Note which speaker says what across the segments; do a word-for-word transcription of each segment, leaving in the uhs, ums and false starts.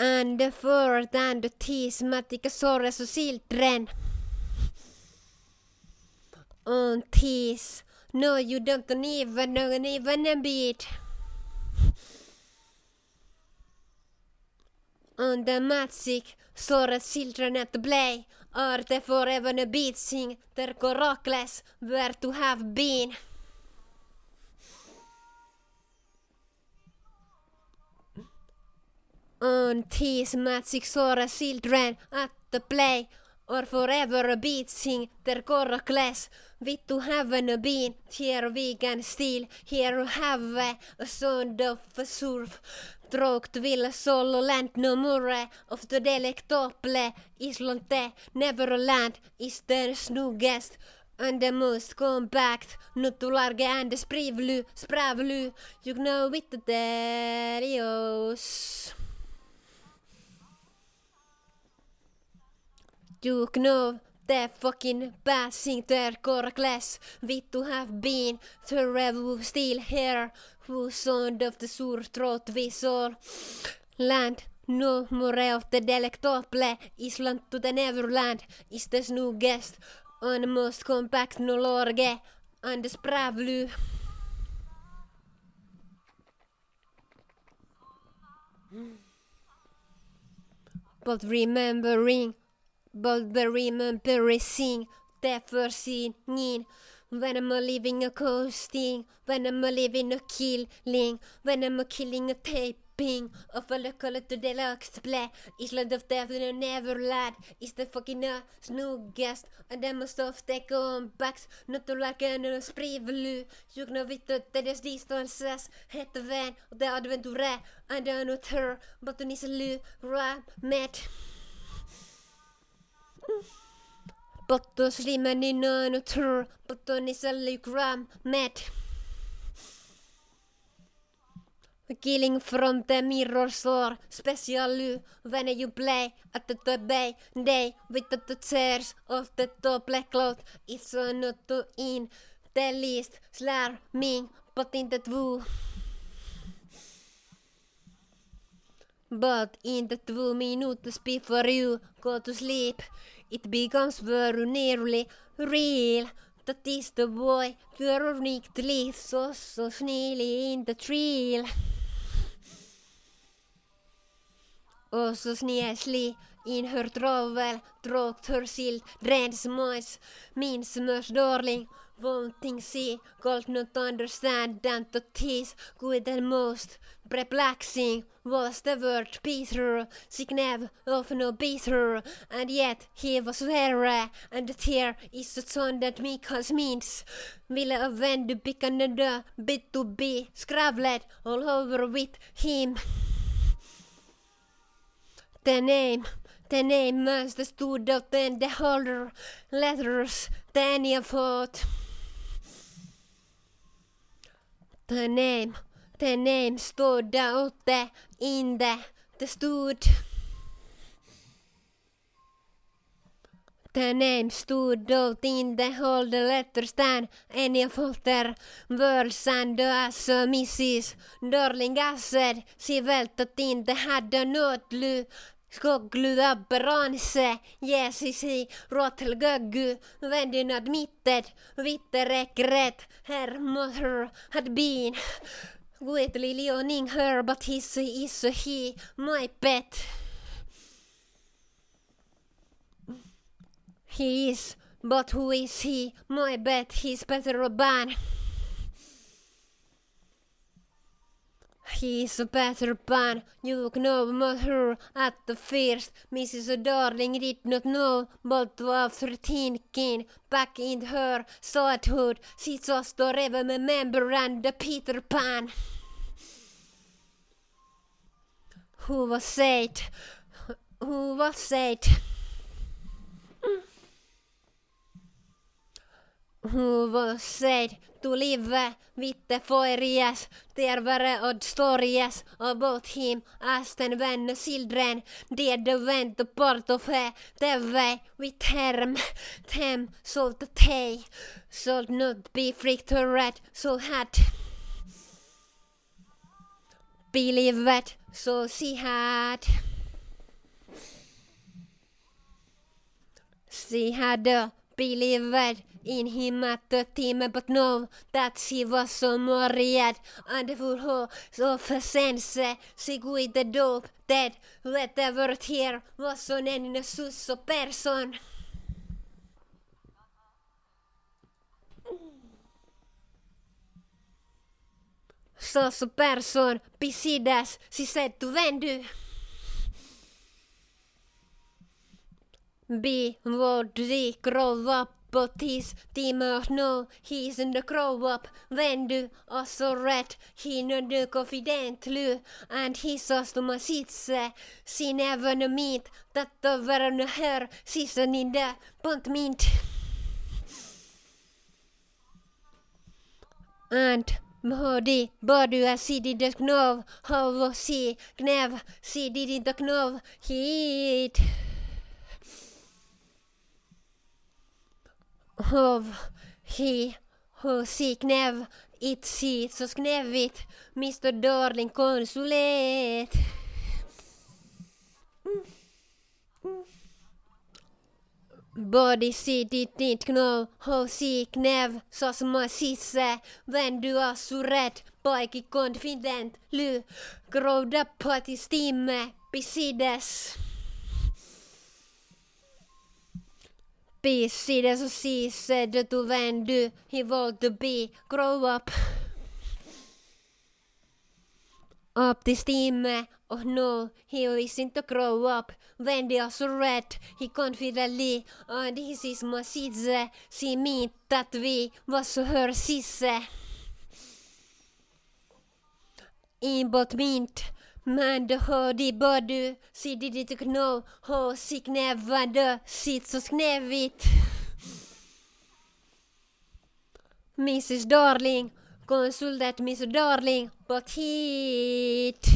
Speaker 1: And the fourth and the tismatica sores och children. On tis. No, you don't even know even a bit. On the magic sores children at the play. Are they forever a beating their coracles where to have been. On these magic sores children at the play. Or forever beating their coracles with to heaven been. Here we can still here have a sound of a surf. Tråkt vill solo land no more of the delectable Islande Neverland is the snuggest and the most compact nutularge and the sprivlu spravlu you know with the derios. You know the fucking passing their coracles with to have been the revu still here who sound of the sore throat whistle land no more of the delectable Island to the Neverland is the snuggest and most compact no lorge and the spravlu. But remembering But the remembering the first singing when I'm a living a coasting, when I'm a living a killing, when I'm a killing a taping of a local to the deluxe play. Island of Death in a Neverland is the fucking uh, snuggest and the most of the comebacks. Not to like a sprivlu, you know with the deadest distances, hette vän och det adventure and another, but the niselu met. But the slimmer in a tour, but on is a ligram met. Killing from the mirror store, special when you play at the bay day with the chairs of the top black cloth. It's not to in the least slarming, but in the two. But in the two minutes before you go to sleep, it becomes very nearly real. That is the boy uniquely so so sneaky in the trail. Also sneasely in her travel, drog her shield, reds moist, means much darling. Wanting see, could not understand that the tease good and most perplexing was the word Peter, signev of no Peter, and yet he was very, and the tear is the son that Mikael's means. Will avenge the big and the bit to be scravled all over with him. The name, the name must have stood out in the holder letters, the any thought. The name, the name stood out there in the, the stood. The name stood out in the whole letters than any of their words and as uh, Missus Darling said, she felt that in the had a note lu. Skogluda branse, yes, he see, rotel guggu, when they admitted, with the regret, her mother had been, greatly leoning her, but his is he, my pet. He is, but who is he, my pet, he's Peter Pan. He's a Peter Pan, you know mother at the first. Missus Darling did not know, but after thinking back in her childhood, she just don't even remember and the Peter Pan. Who was it? Who was it? Who was it? To live with the furious, there were odd stories about him as then when the children did went the part of her the way with them, them so that they should not be freaked or red, so had believed, so she had. She had uh, believed in him at the time, but know that she was so worried and full of her sense. She quit the dope that whatever here was on en susso person. Susso person besides, she said to Vendu. Be what they grow up, but his teamer know he's in the grow up. Vendu also read he no the confident lu, and he saw to my seats. She never no meet that over no her season in the punt mint. And Modi, Bodu as she didn't know how was he Gnev, she didn't know heat. Of he who si knev it si så knävigt mister Darling konsulet. Body si didn't know how si knev så som har sisse when du är så rätt pojke confident lu growed up på till stimme besides. Besides och she said to Vendu he wanted to be grow up. Up till stimme och no he isn't to grow up. Vendu är så rätt he confidently and he sees my sisse she meant att vi var så hör sisse. In but mint men det hörde både she didn't know how she knävade sitt så knävigt. missus Darling consulted missus Darling but hit.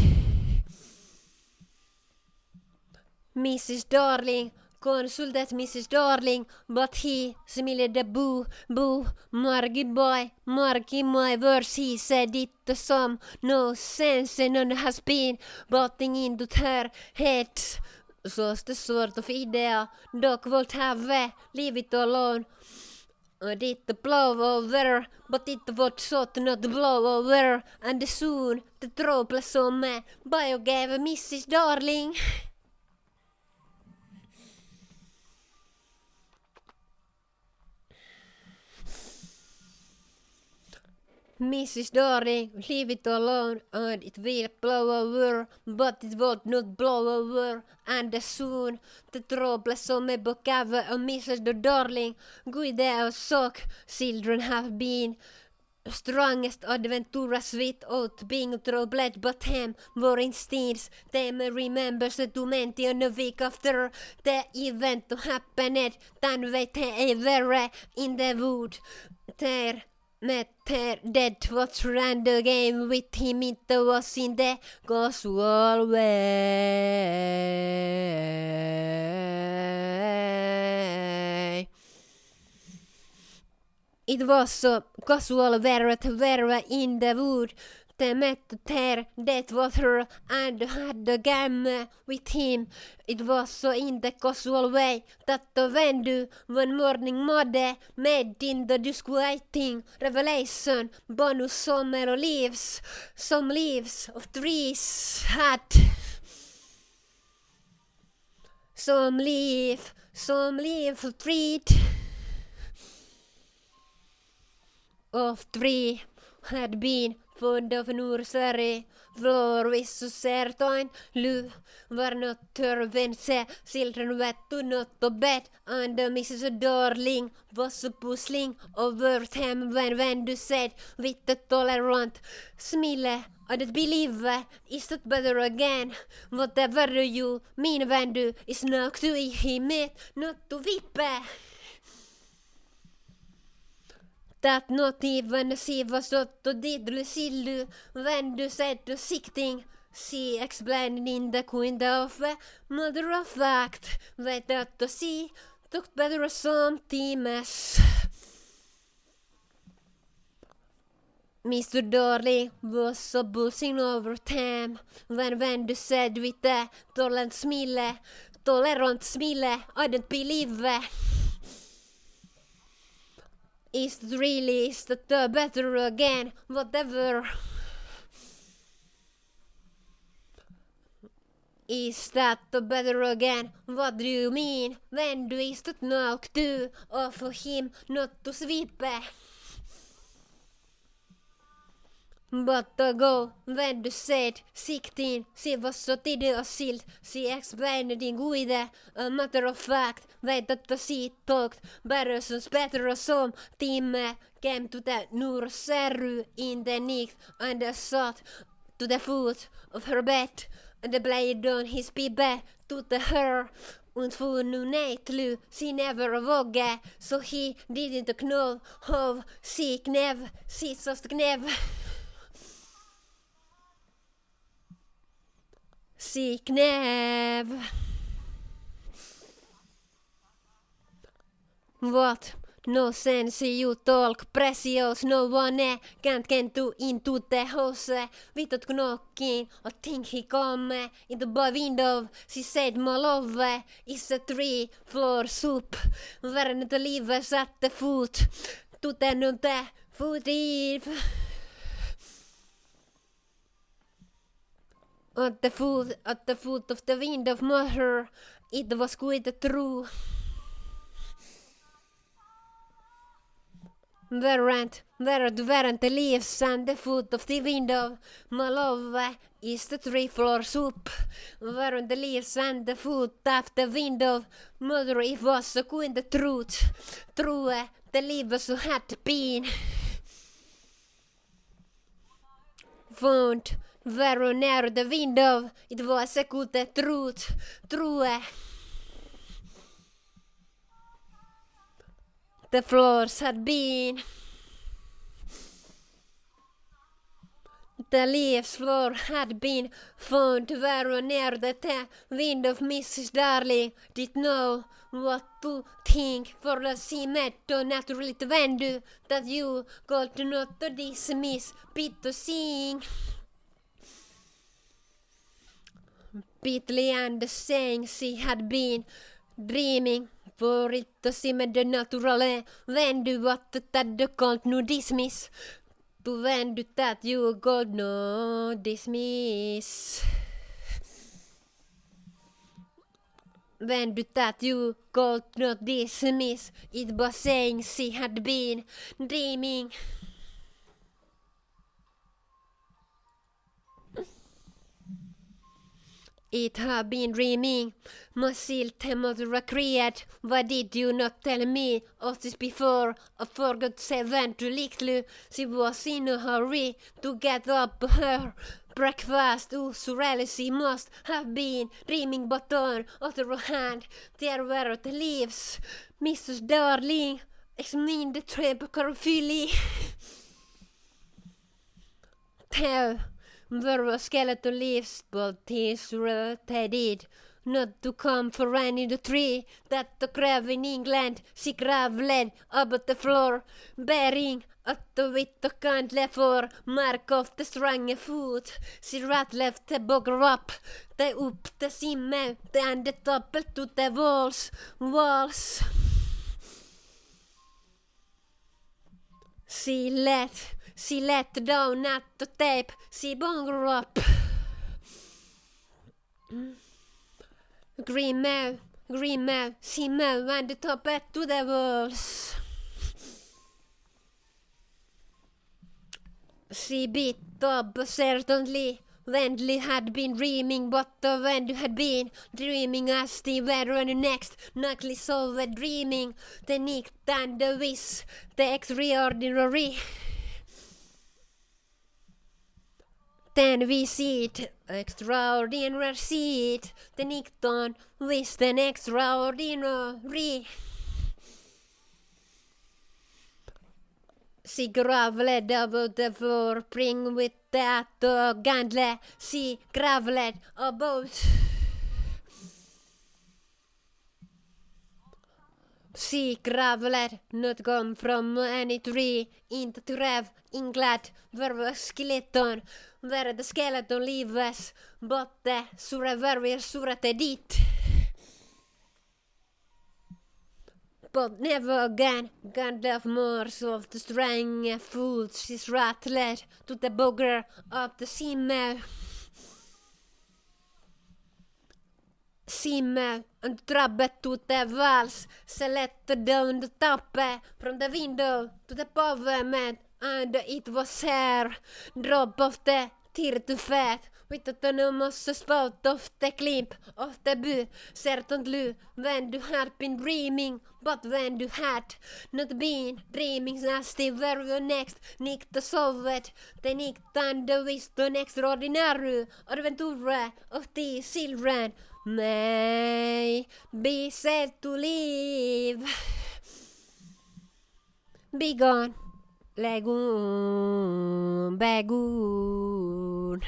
Speaker 1: missus Darling consulted missus Darling but he smilade boo boo Margie boy Margie my verse he said it to some no sense and none has been botting into her head. Så det sort of idea dock would have leave it alone. And it blow over, but it would sort not blow over, and soon the trouble some bio gave missus Darling. missus Darling, leave it alone, and it will blow over, but it would not blow over, and soon the trouble some gave a missus Darling, good as sock, children have been strongest adventurous without being troubled, but him were instead them remembers the twenty and a week after the event happened, than wait ever in the wood, there. Met her dead was ran the game with him it was in the casual way. It was so casual where were in the wood. They met her, that was her, and had the game with him. It was so in the casual way that the Vendu one morning mother made in the disquieting revelation bonus summer leaves, some leaves of trees had some leaf, some leaf of tree of tree had been fond of nursery, floor with so certain lu var not turvence, children wet to not to bed, and missus Darling was so puzzling over them when Vendu said with the tolerant smile, I'd believe is that better again, whatever you mean Vendu is not to him not to vippe. That not even she was not to diddle sillu when du said to sicting. She explained in the kind of matter of fact that to see took better some teams. Mister Darling was so buzzing over them when Vendu said with a tolerant smile, tolerant smile, I don't believe. Is it really, is that the better again, whatever? Is that the better again? What do you mean? When do is that knock to? Or for him not to sweep? But ago, when du said siktin, se var så tidig och silt, se explained din guide, a matter of fact, vet att det sittogt, bara som spetter och som timme, came to the nur serru in the night, and the sat to the foot of her bed, and the blade on his pipe to the her, und for nu nejtlu, si never våge, so he didn't know how si knev, si sost knev. Si knev. What? No sense you talk precious, no one can't get to into the house without knocking. I think he come in the by window. She said my love is a three floor soup. Where the leaves at the foot to the no the foot eve. At the foot, at the foot of the window of mother, it was quite true. Weren't, weren't, weren't the leaves and the foot of the window. My love is the three floor soup. Weren't the leaves and the foot of the window. Mother, it was a quite the truth. True, the leaves had been found. Very near the window, it was a good truth, true. The floors had been, the leaves floor had been found very near the t- window of Missus Darling did know what to think for the cement naturally to vendu that you got not to dismiss, bit to sing. Bitterly and saying she had been dreaming for it to seem the natural when do what that the can't no dismiss to when do that you got no dismiss when do that you got not dismiss it was saying she had been dreaming. It had been dreaming, Musil Temodra create. Why did you not tell me of this before? I forgot to say when to Liklu. She was in a hurry to get up her breakfast. Oh, so really she must have been dreaming, but on other hand, there were the leaves. Missus Darling, examined the tramp carefully. Tell. There were skeleton leaves, but his they did not to come for any the tree that the crab in England she gravelled about the floor, bearing at the with the kindly for mark of the strong foot. She rat left the bugger up, the up the simmel, and the topple to the walls, walls. She let She let down at the tape, she bonger up. Green mow, green mow, she mow and the top at to the walls. She beat up certainly. Wendley had been dreaming, but the Wendy had been dreaming as they were on the next nightly so were dreaming. The nick and the whiz, the extraordinary. Then we see it, extraordinary see it, the Nickton with an extraordinary. She gravelled about the floor, bring with that uh, gandle, she gravelled about. She gravelled, not gone from any tree, into the grave, in glad, where a skeleton, where the skeleton lives, but the sura very surate dit. but never again. Gandalf moors of the strang fools his wrath led to the bogger of the Simmel. Simmel and trabbet to the walls, selected down the top from the window to the pavement, and it was her drop of the tear to fat. With the autonomous spout of the clip of the boo, certainly when you had been dreaming, but when you had not been dreaming, as they were the next, Nick the Soviet, the Nick and the wisdom extraordinary adventure of the children may be said to live. Be gone, Lagoon, Bagoon.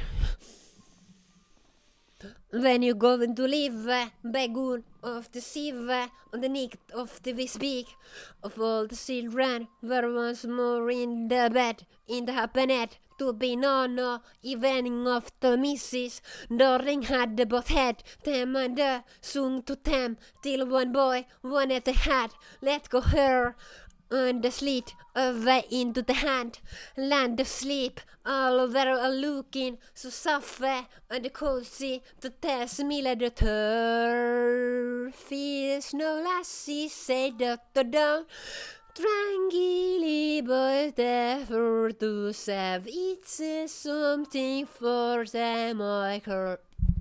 Speaker 1: When you go to live, Bagoon of the sieve, on the nick of the speak of all the children were once more in the bed, in the happiness to be known, no evening of the missus. Darling had the both had them and the sung to them, till one boy wanted the hat, let go her and the slit away into the hand, land of sleep, all over a looking so soft and cozy, the test smile the turf feels no lassie, say that the down. Tranquilly, but ever to save it's something for them I heard.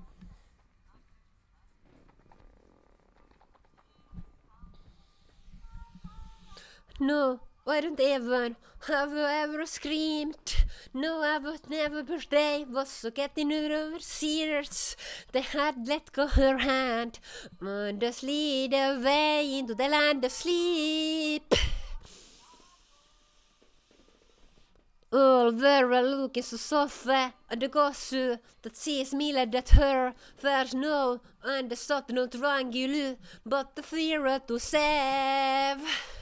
Speaker 1: No, I don't even have you ever screamed. No, I would never birthday was so getting over serious. They had let go her hand and just lead away into the land of sleep. All were looking so soft at the gossip that she smiled at her. First no, and the thought not triangular, but the fear to save.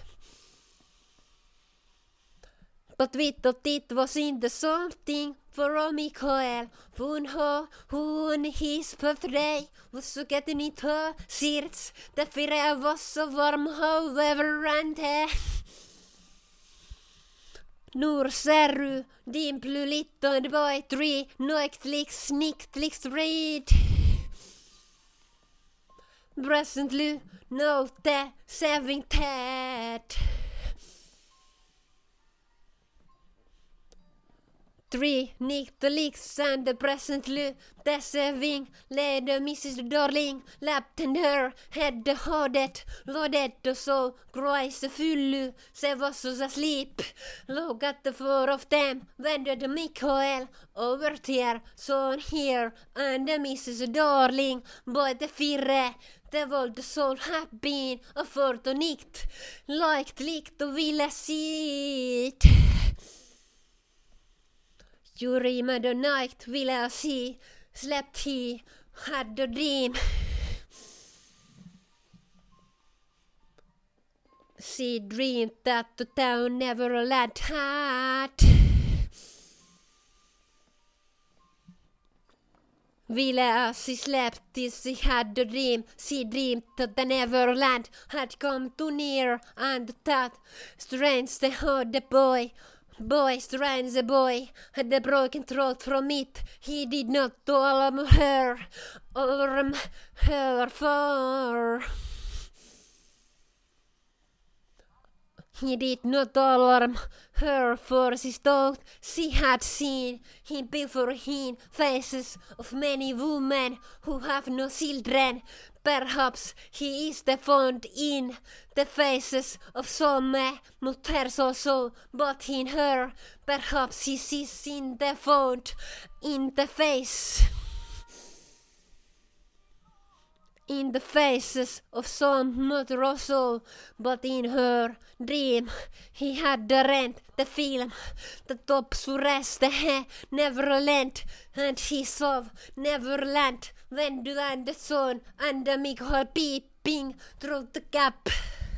Speaker 1: But we thought it was in the something for Mikael. Hon har hon his birthday was så getting it her sirts. Därför jag var så varm however and Nur serru din plulitto and boy tree noiktliks sniktliks read. Presently note saving Ted. Three nicked the leaks and the presently the saving led Missus Darling lapped and her head the hodet loaded so cries the full se was asleep. Look at the four of them went the Mikael over here son here and the Missus Darling boy the firre. Det var the soul have been a fort och nikt liked likt och ville sitt. You remember the night will I see, slept he, had a dream. She dreamed that the town never lad had. Ville she slept till she had a dream. She dreamed that the Neverland had come too near, and that strange they heard the boy. Boy, strange the boy, had a broken throat from it. He did not alarm her, alarm her for. He did not alarm her, for she thought she had seen him before in faces of many women who have no children. Perhaps he is the found in the faces of some mothers also, but in her, perhaps he sees in the found in the face. In the faces of some mother also, but in her dream he had the rent, the film, the top surrest, the hair, Neverland, and he saw Neverland when the land the sun and the Mikael peeping through the gap.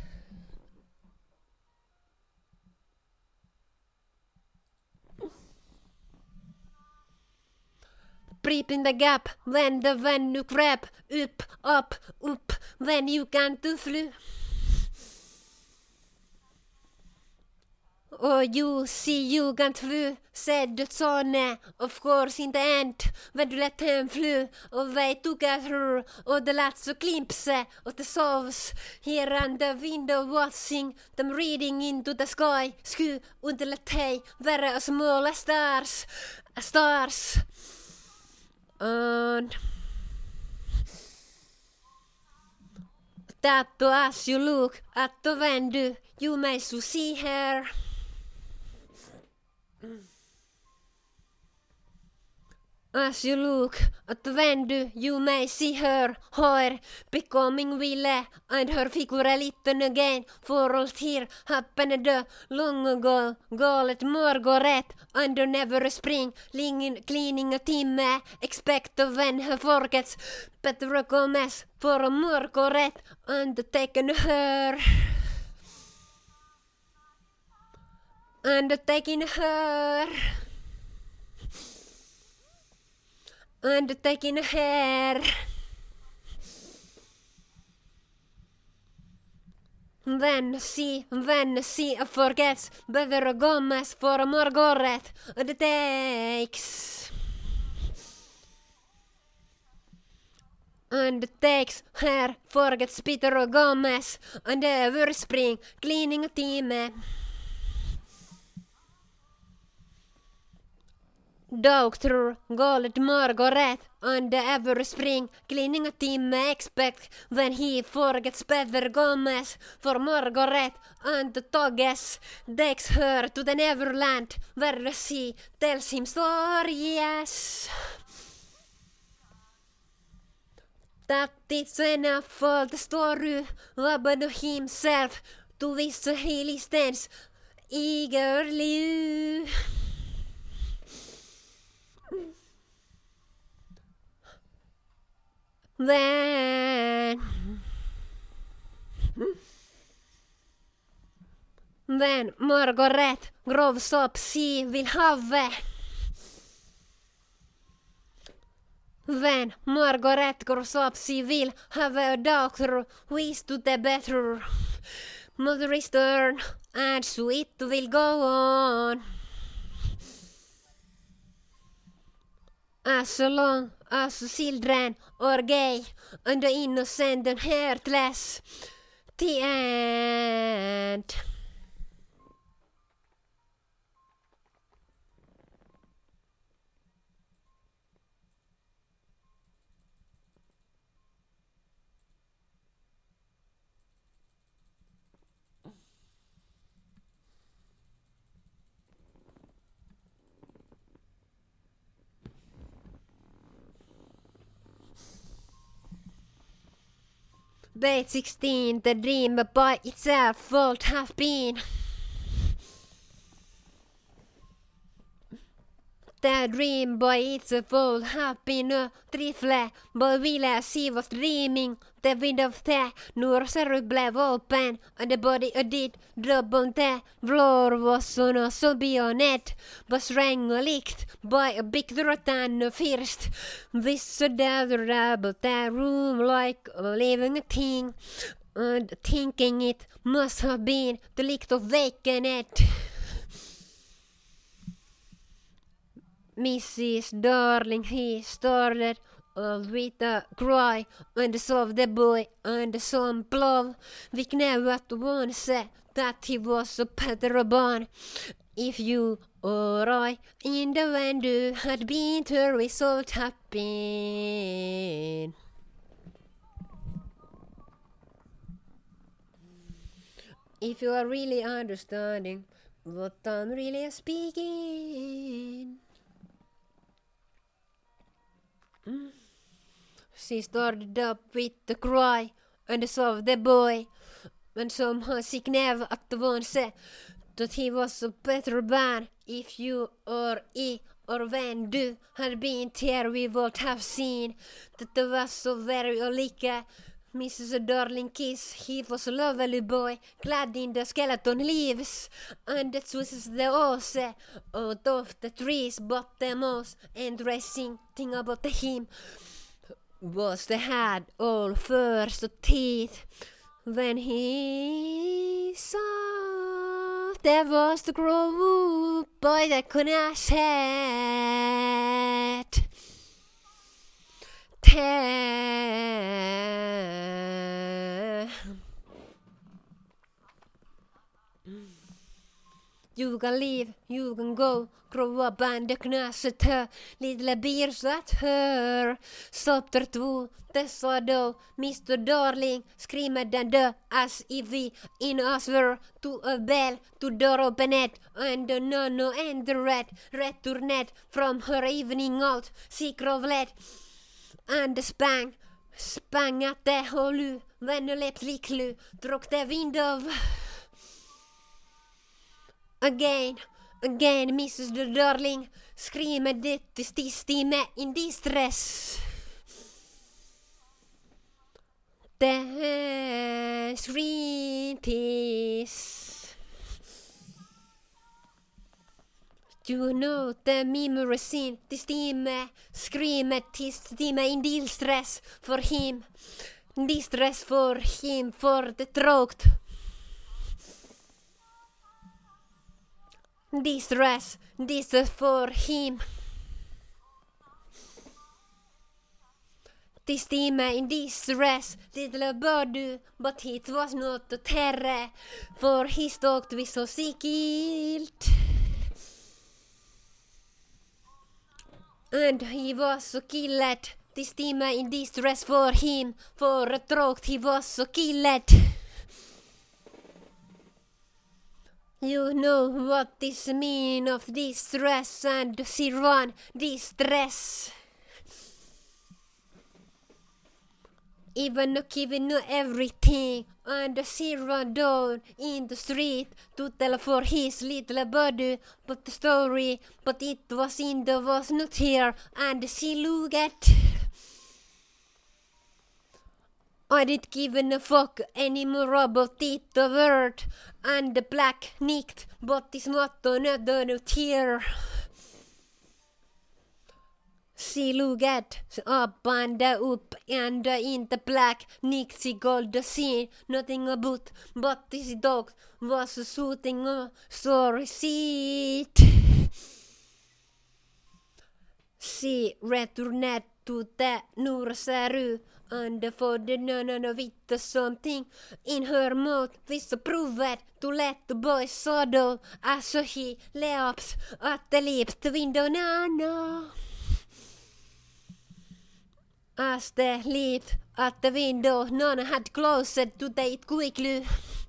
Speaker 1: Peep in the gap when the when you grab up, up, up when you can to fly. Och you see you can't fly, said the sonne, of course in the end, when du let him fly, away together, och det lät så klimpse, och det sovs, here on the window watching, them reading into the sky, sky, under let hey, very a small as stars, as stars, and that as you look at the window, you may so see her. As you look at the window, you may see her, her becoming Wille, and her figure a little again, for all here happened long ago. Galet Margaret, under never a spring, cleaning, cleaning a timme, expect of when her forgets, Petra Gomez, for a Margaret, undertaken her. Undertaking her. Undertaking her. When she, when she forgets, Better Gomez for Margaret undertakes. Undertakes her, forgets Peter Gomez, and ever spring, cleaning a team. Doctor Galet Margaret on the ever spring cleaning a team expect when he forgets Peter Gomez for Margaret and the Togges takes her to the Neverland where she tells him stories. That it's enough for the story about himself to which he listens eagerly. Then, then Margaret grows up, she will have. When Margaret grows up, she will have a doctor who is to the better. Mother is stern, and so it will go on. As long as children are gay and innocent and heartless, the end. Page sixteen, the dream by itself would have been. The dream by itself would have been a trifle, but while she was dreaming, the window of the nursery blev open, and the body did drop on the floor was on a zombie was rang licked by a big rotten first. This other about the room like a living thing, and thinking it must have been the licked of vacant. Missus Darling, he started uh, with a cry and saw the boy and some blow. We never at once said that he was a better born. If you or I in the window had been, the result had been. If you are really understanding what I'm really speaking. She started up with a cry and saw the boy, and somehow she never at once said that he was a better man. If you or I or when du had been there, we would have seen that there was so very alike. Missus Darling Kiss, he was a lovely boy, clad in the skeleton leaves, and that was the ose out of the trees, but the most interesting thing about him was the head all first teeth when he sat there was to grow up, boy, that could not set. You can leave, you can go, grow up and knasset her, lilla beers at her. Stoppter två, det sa då, mister Darling, screamed and dö, as if we in us were to a bell, to door opened, and the nonno and the red, returned from her evening out, sick of lead, and the spang, spang at the holu, when the lips liklu, drog the window. Again, again, Missus the Darling screamed it this stimme in distress. The sweetest. You know the memory scene, this stimme screamed his stimme in distress for him. Distress for him, for the throat. Distress, distress for him. This team in distress, little body, but it was not a terror, for he stalked with so skilled. And he was so killed, this team in distress for him, for a throat he was so killed. You know what this mean of distress and Siran distress. Even no giving no everything and Siran down in the street to tell for his little body but the story, but it was in the was not here and she look at. I didn't give a fuck anymore about it, the word, and the black nicked, but it's not another tear. She looked at up and up and in the black nicked she got the scene, nothing about, but this dog was shooting a sorry seat. She returned to the nursery. And for the nun of it something in her mouth this proved to let the boy sodo as he leaps at the lips the window nana. As the leaped at the window, Nana had closed to it quickly.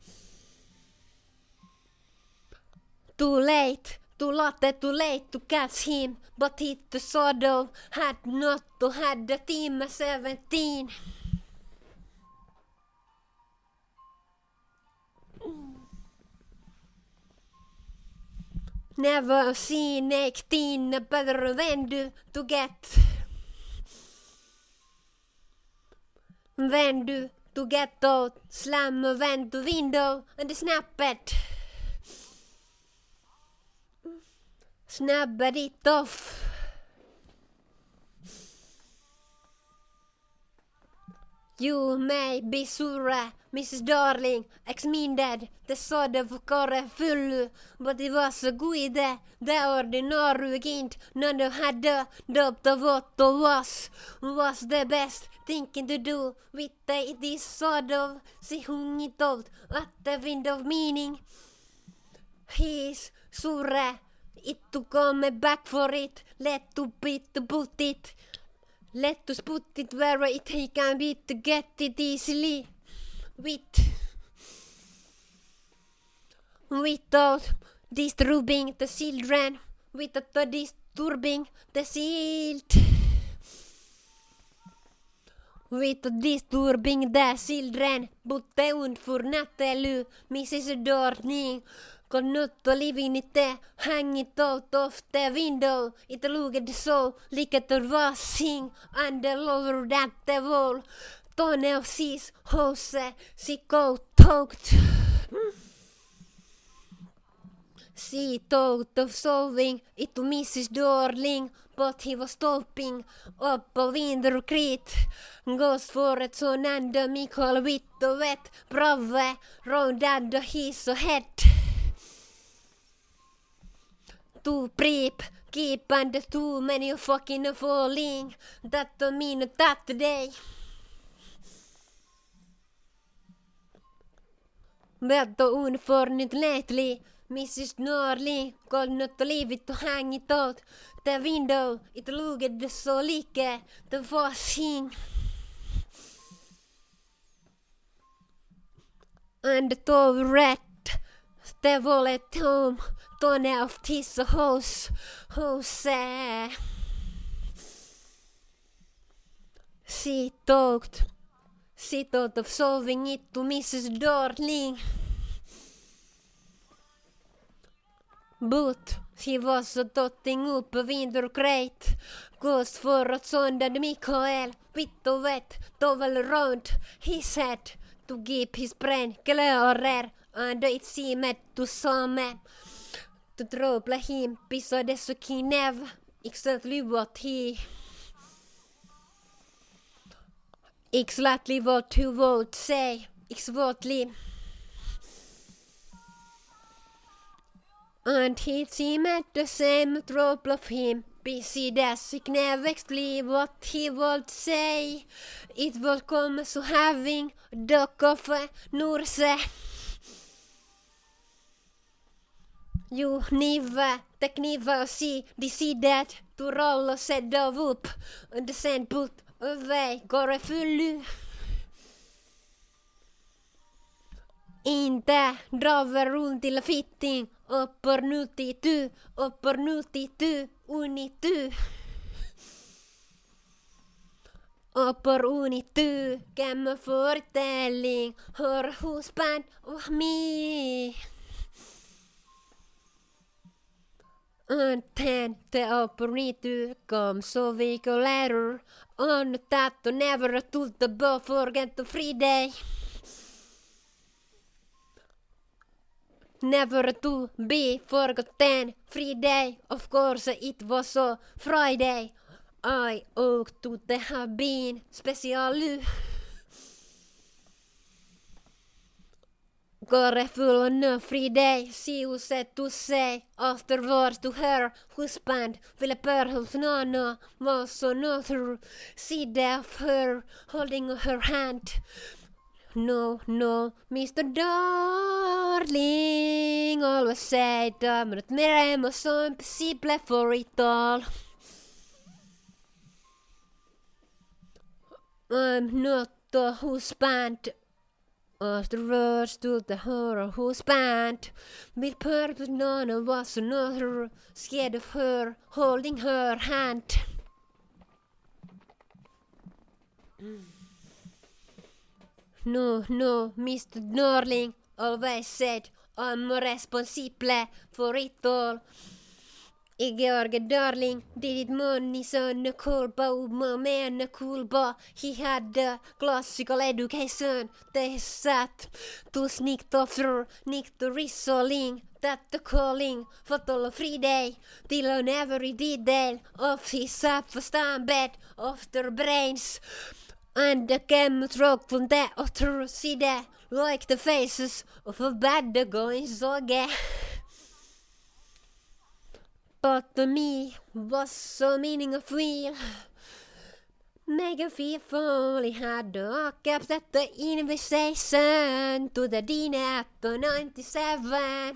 Speaker 1: Too late. Too late, too late to catch him, but it the sodo had not to had the team seventeen. Never seen eighteen better than do to get. When do to get out, slam went to window and snap it. Snapped it off. You may be sure, Missus Darling, exminded the soda vokare full, but it was a good the ordinary gint, none of had the doubt of what was, was the best thing to do with the, this sort of, she hung it out at the window of meaning. He's sure. It to come back for it, let to beat to put it, let us put it where it he can be to get it easily, with, without disturbing the children, without disturbing the child, without disturbing the children, but the one for Natalie, Missus Darling. Got not to live in it there, hang it out of the window. It looked so like it was sing and the lower that the wall. Tone sees hose, she go talked. She talked of solving it to Missus Darling, but he was stopping up a window crate. Goes for it so and Michael with the wet brave round under his head. too preep. Keep under too many fucking falling. That don't mean that today. Vältto unfornit lately. missus Norling, could not leave it to hang it out the window. It looked so like the washing. And the rat, the wallet home, torn out his house, house. She talked, she thought of solving it to missus Darling. But he was så totting upp a vintergrejt. Goes för att sondade Mikael. Vitt och vett, tovel round his head. To keep his brain clearer. And it seemed to some to trouble him. Pisade så kinev. Exactly what he... Exactly what he would say. Exactly. And he seemed the same trouble of him. Busy as he never explained what he would say. It would come so having the coffee Norse. You never the knivar see decided to roll och sätta upp. And sen put away går full. Inte drar runt till fitting. Opportunity, opportunity, unitu. Opportunity, gammal föreställning, hör husband och mig. And then the opportunity comes a week later. On that to never told the boy forget to Friday. Never to be forgotten. Friday, of course it was a Friday. I ought to have been special. Gore full on a Friday. She was said to say afterwards to her husband, Ville perhaps Nana was another side of her holding her hand. No, no, Mister Darling always said I'm not mere so impossible for it all. I'm not the husband. Afterwards to the her husband. With purpose none was another scared of her holding her hand. Mm. No, no, Mister Darling always said I'm responsible for it all. Georg Darling did it money son a cool bow, man a cool boy. He had a classical education. They sat to sneak after, nick the resolling. That the calling for all Friday till on every detail of his self-esteem bed of their brains. And the chemtrail from the other side, like the faces of a bad going soge. But to me was so meaning of wheel. Mega fearfully had the caps at the invitation to the dinner at the ninety-seven.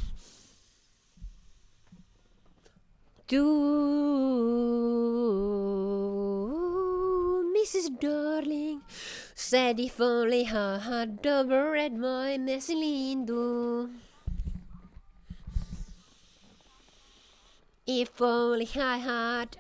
Speaker 1: To Missus Darling said if only I had double read my Messilindo. If only I had.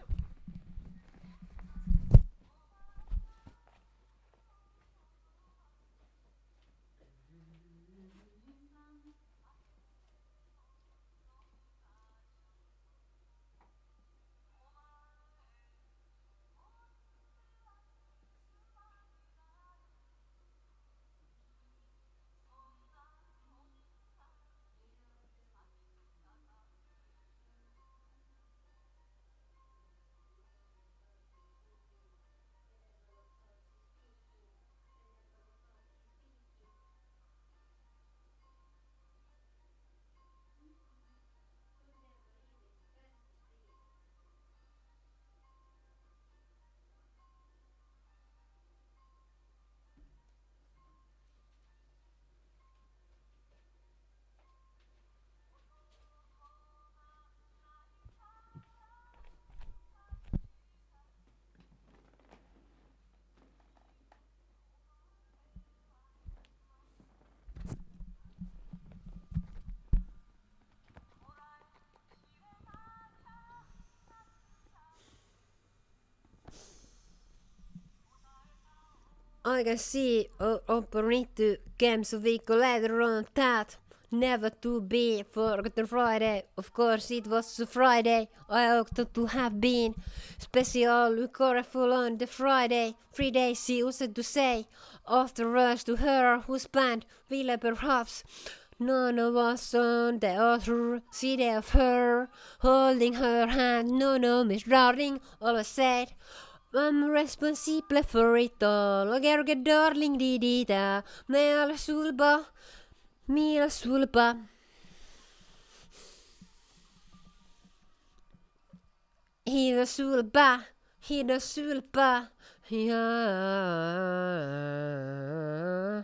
Speaker 1: I can see uh, opportunity games a week later on that. Never to be forgotten Friday. Of course, it was a Friday. I ought to have been special colorful on the Friday. Three days she used to say. Afterwards to her whose band will perhaps. None of us on the other side of her, holding her hand. No, no, Miss Darling, always said. I'm responsible for it all. Gerge darling didida. Me alla sulba. Me alla sulba. Hida sulba. Hida sulba. Ja.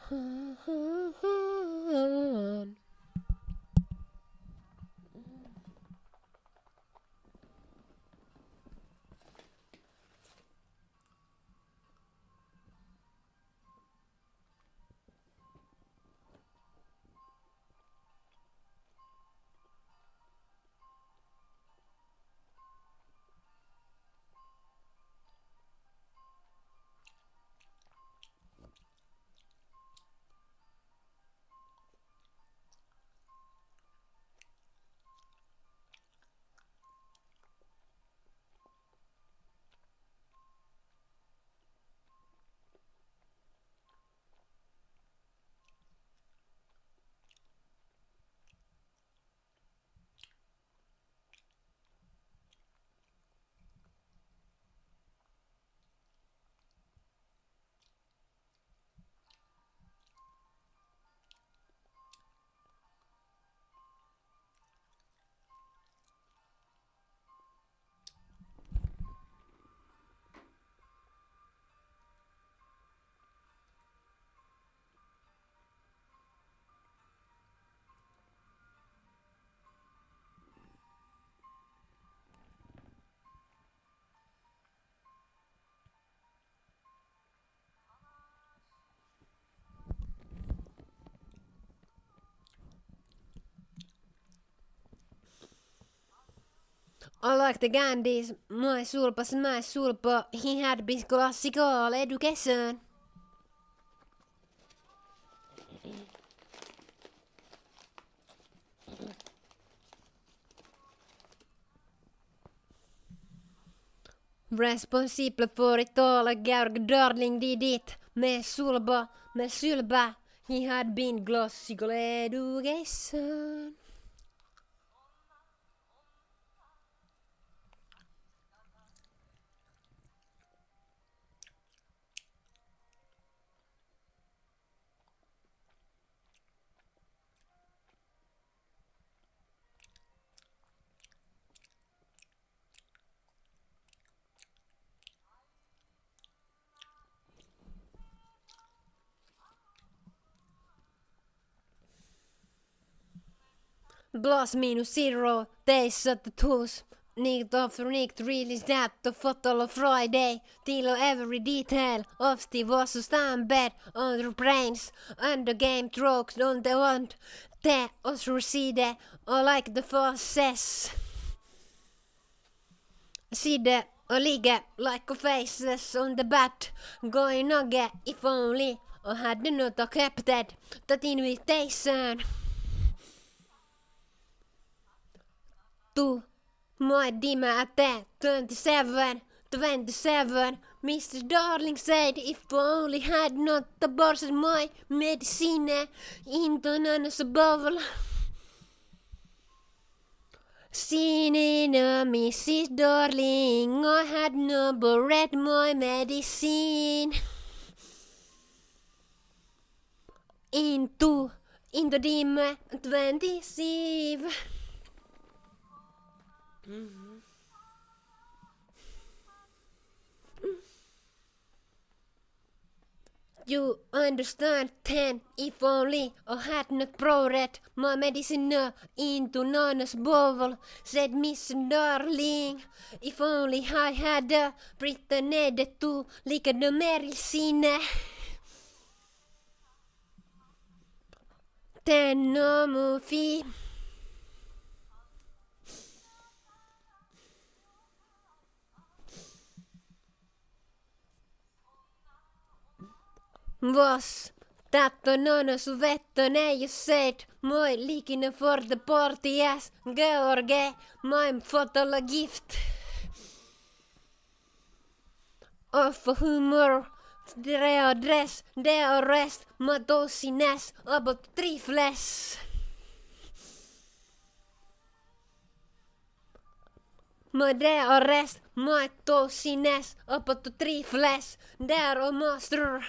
Speaker 1: I like the Gandhis. My sulpas, my sulpa. He had been classical education. Responsible for it all, Georg Darling did it. Me sulba, me sulba. He had been classical education. Plus minus zero, days at the tools. Nicked after nicked release that the photo of Friday. Till every detail of the was a stand bed on their brains. And the game strokes on the one. Te os recede, or like the forces. Side or ligger like a faceless on the bat. Going nugget if only I had not accepted that invitation. To my dimmer at that twenty-seven, twenty-seven. Mister Darling said if I only had not the bars of my medicine into none bubble. Seen in a Missus Darling, I had no read my medicine. Into, into dimmer twenty-seven. Mm-hmm. You understand then, if only I had not poured my medicine into Nana's bowl, said Miss Darling. If only I had uh, pretended to lick the medicine. Then no movie. Was Tatto nono su vetto nejo seit Moi liikine for the party yes George Moim fotolla gift Of humor Det adress Det arrest Matosines About trifles Ma det arrest Matosines About trifles Där och master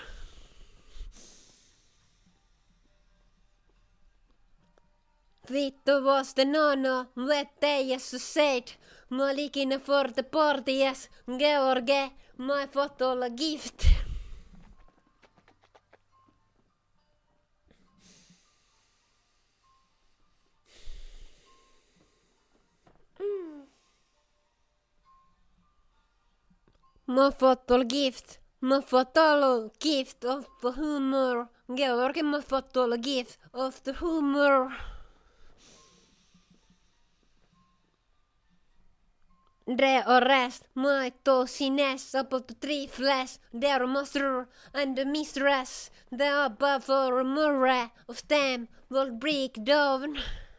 Speaker 1: Vittu vasta nono, vettäjäs seit. Mä liikinä forte portias, George, mä ei fotolla gift. Mm. Mä fotolla gift, mä fotolla gift of the humor. George, mä fotolla gift of the humor. Det arrest my tosines about the three flesh, their master and the mistress, the above for murray of them will break down.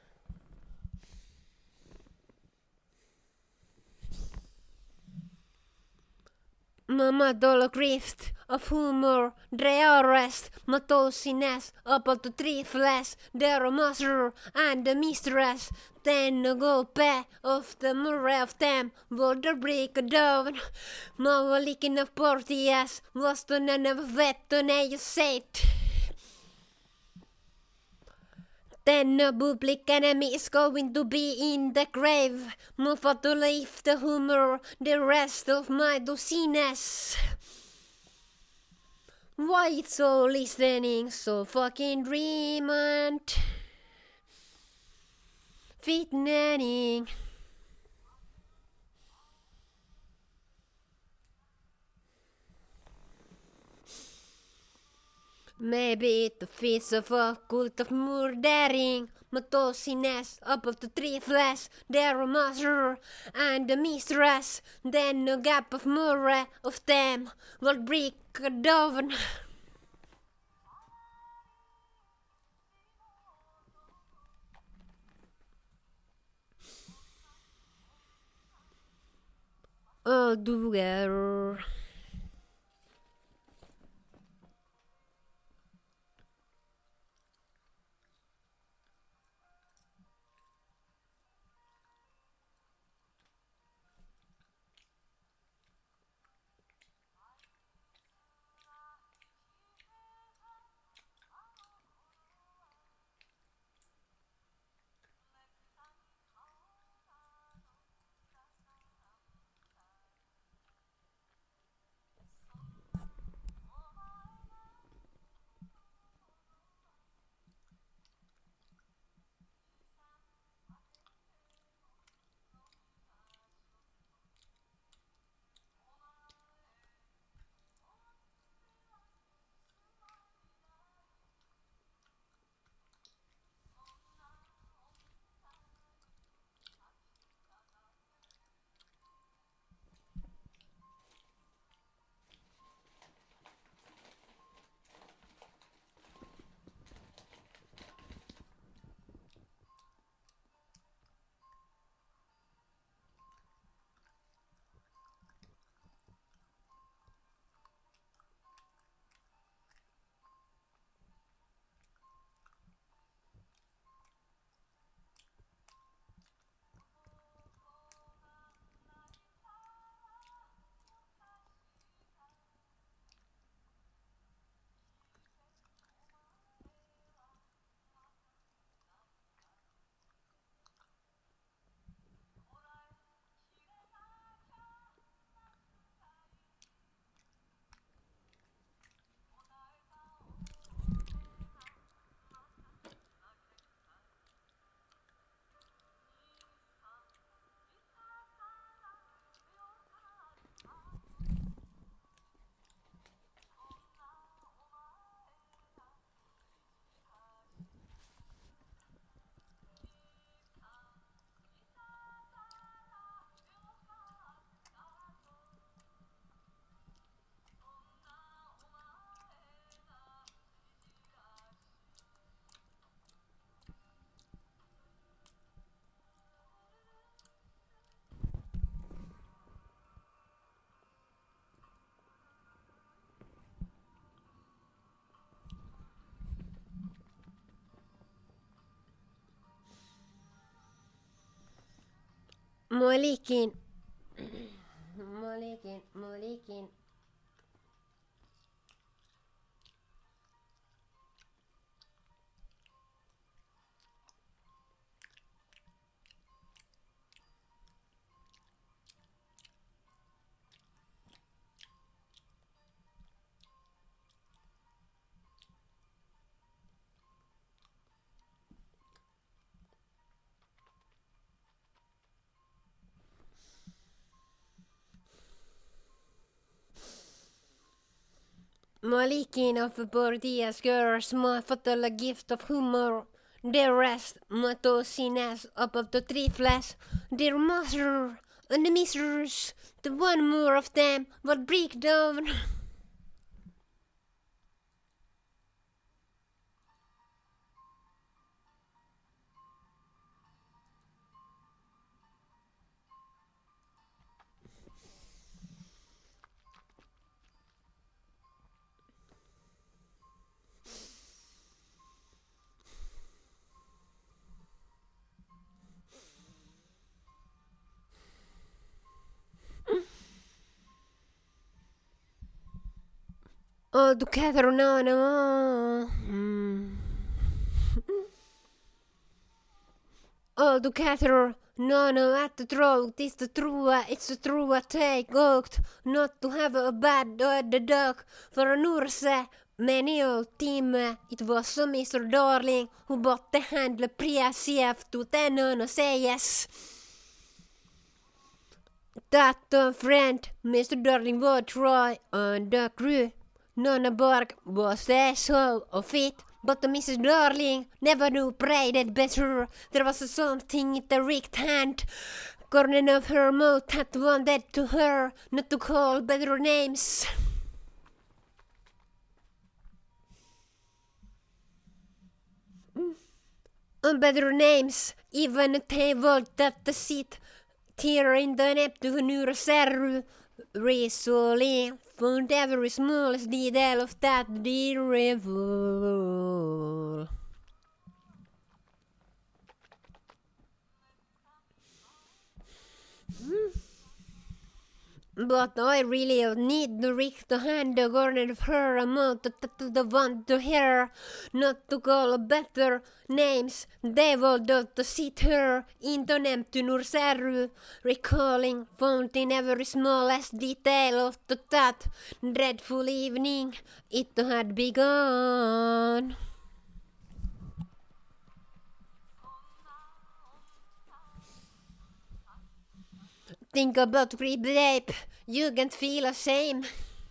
Speaker 1: Mamma dollar grift of humor, the arrest my tosines about the three flesh, their master and the mistress. Then go back of the murray of them, will the break down. Mä var liikinä portias, vastunen vetton ei seit. Then the public enemy is going to be in the grave. Mä for to leave the humor, the rest of my docines. Why it's so listening, so fucking dreamant. Fitnering. Maybe it fits of a cult of murdering. Matosines above the three flesh, their master and the mistress. Then a gap of murray of them will break down. All together. Molikin. Molikin, Molikin. Malikin of Bordias girls, my fatal gift of humor. The rest, my tosiness up of the three flash. Dear master, and the misters, the one more of them will break down. All together, no, no. Mm. All together, no, no, at the throat. It's the true, it's the true I take out. Not to have a bad or the dog for a nurse. Many old team, it was so Mister Darling who bought the handle pre-C-F to ten on a say yes. That a friend, Mister Darling would try on the crew. Nonna Borg was the asshole of it, but the Missus Darling never knew braided better. There was something in the rigged hand, corner of her mouth had wanted to her not to call better names. On better names, even a table at the seat, tear in the Neptune Serru, recently found every smallest detail of that dear river. But I really need to reach the hand the corner of her amount to the one to her, not to call better names. Devil to sit her in the Neptune Serru, recalling found in every smallest detail of the that dreadful evening it had begun. Think about re-babe, you can't feel ashamed.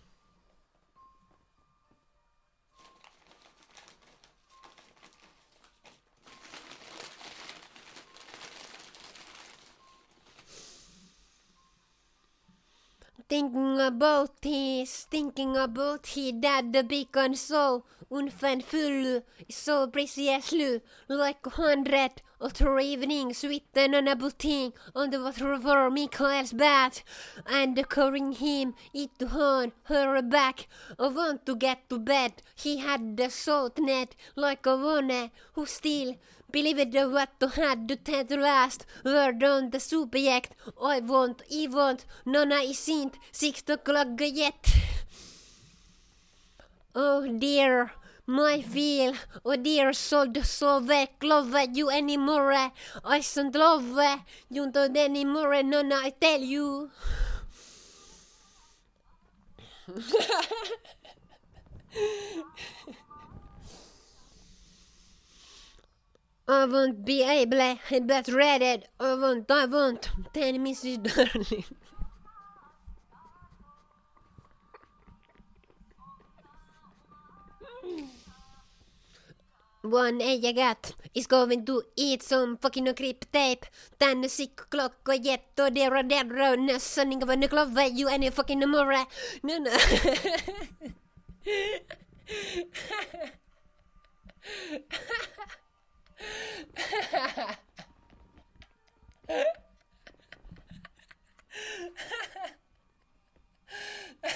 Speaker 1: Thinking about his, thinking about he that the beacon so unfanfull, so preciously, like a hundred other evenings written on a butting on the water for Michael's bath, and calling him it on her back. I want to get to bed. He had the salt net like a one who still believed what to had to tell the last word on the subject. I won't, I won't, Nonna isn't six o'clock yet. Oh dear, my feel, oh dear, so so väck love you anymore. I don't love you don't anymore, Nonna, I tell you. I won't be able, I bet read it. I won't, I won't. Tell Missus Darling. One I got is going to eat some fucking creep tape. Then six o'clock yet to there there no sunning of a clove you any fucking more. No no.